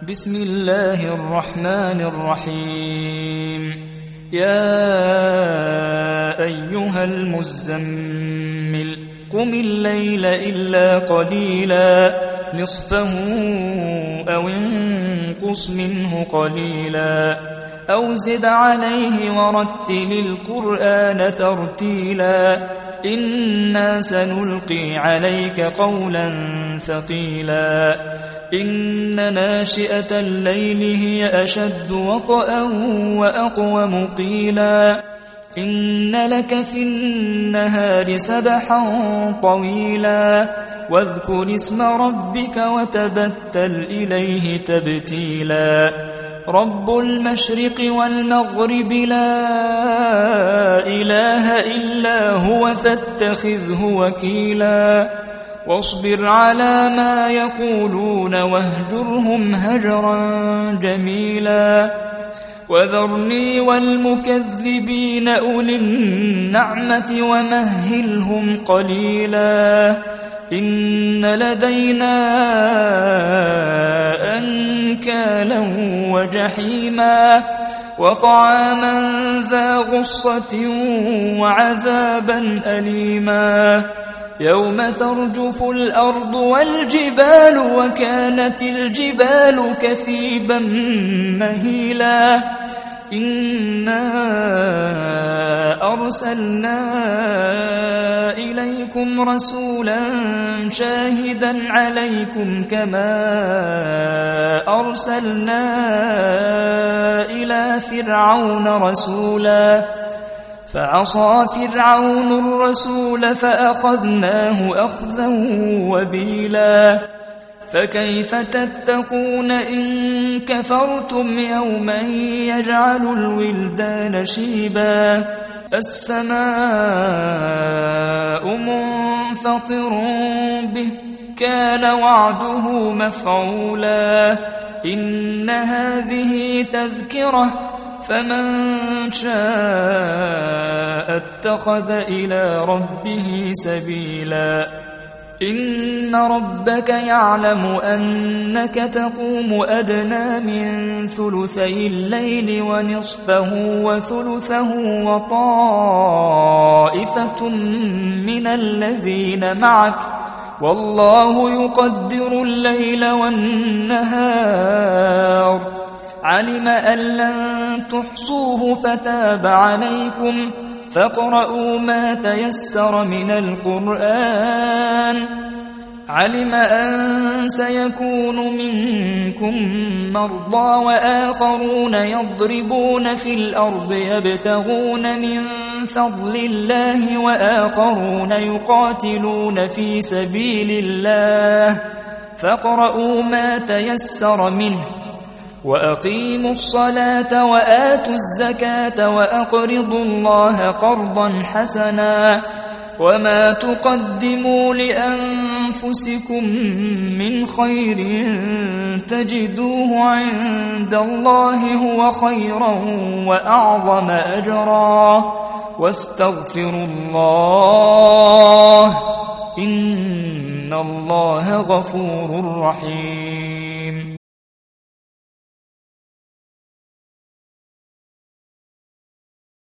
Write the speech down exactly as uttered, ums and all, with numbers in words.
بسم الله الرحمن الرحيم. يا أيها المزمل قم الليل إلا قليلا نصفه أو انقص منه قليلا أو زد عليه ورتل القرآن ترتيلا إنا سنلقي عليك قولا ثقيلا إن ناشئة الليل هي أشد وطئا وأقوم قيلا إن لك في النهار سبحا طويلا واذكر اسم ربك وتبتل إليه تبتيلا رب المشرق والمغرب لا إله إلا هو فاتخذه وكيلا واصبر على ما يقولون واهجرهم هجرا جميلا وذرني والمكذبين أولي النعمة ومهلهم قليلا إن لدينا أنكالا وجحيما وطعاما ذا غصة وعذابا أليما يوم ترجف الأرض والجبال وكانت الجبال كثيبا مهيلا إنا أرسلنا إليكم رسولا شاهدا عليكم كما أرسلنا إلى فرعون رسولا فعصى فرعون الرسول فأخذناه أخذا وبيلا فكيف تتقون إن كفرتم يوما يجعل الولدان شيبا السماء منفطر به كان وعده مفعولا إن هذه تذكرة فمن شاء اتخذ إلى ربه سبيلا إن ربك يعلم أنك تقوم أدنى من ثلثي الليل ونصفه وثلثه وطائفة من الذين معك والله يقدر الليل والنهار علم أن لن تحصوه فتاب عليكم فاقرؤوا ما تيسر من القرآن علم أن سيكون منكم مرضى وآخرون يضربون في الأرض يبتغون من فضل الله وآخرون يقاتلون في سبيل الله فاقرؤوا ما تيسر منه وأقيموا الصلاة وآتوا الزكاة وأقرضوا الله قرضا حسنا وما تقدموا لأنفسكم من خير تجدوه عند الله هو خيرا وأعظم أجرا واستغفروا الله إن الله غفور رحيم.